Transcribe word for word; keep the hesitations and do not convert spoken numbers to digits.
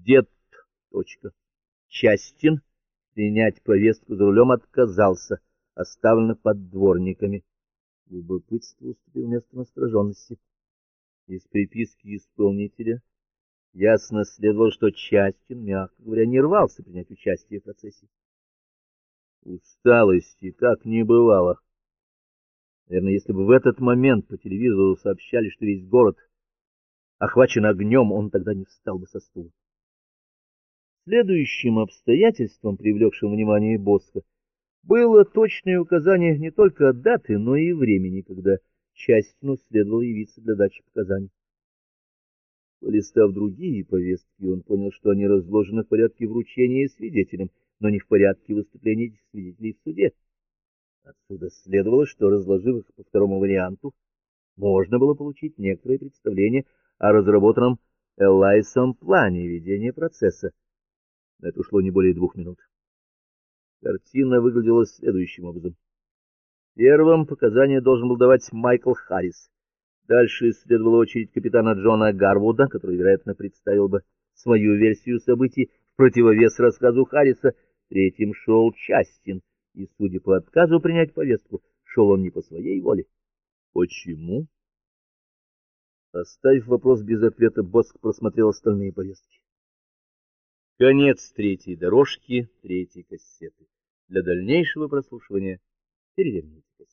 Дед. Точка. Частин принять повестку за рулем отказался, оставлено под дворниками. Любопытство уступил место настороженности. Из приписки исполнителя ясно следовало, что Частин, мягко говоря, не рвался принять участие в процессе. Усталости как не бывало. Наверное, если бы в этот момент по телевизору сообщали, что весь город охвачен огнем, он тогда не встал бы со стула. Следующим обстоятельством, привлекшим внимание Босха, было точное указание не только даты, но и времени, когда Частину следовало явиться для дачи показаний. Полистав другие повестки, он понял, что они разложены в порядке вручения свидетелям, но не в порядке выступления этих свидетелей в суде. Отсюда следовало, что, разложив их по второму варианту, можно было получить некоторое представление о разработанном Элайсом плане ведения процесса. На это ушло не более двух минут. Картина выглядела следующим образом. Первым показания должен был давать Майкл Харрис. Дальше следовала очередь капитана Джона Гарвуда, который, вероятно, представил бы свою версию событий в противовес рассказу Харриса. Третьим шел Частин, и, судя по отказу принять повестку, шел он не по своей воле. Почему? Оставив вопрос без ответа, Босх просмотрел остальные повестки. Конец третьей дорожки, третьей кассеты. Для дальнейшего прослушивания переверните кассету.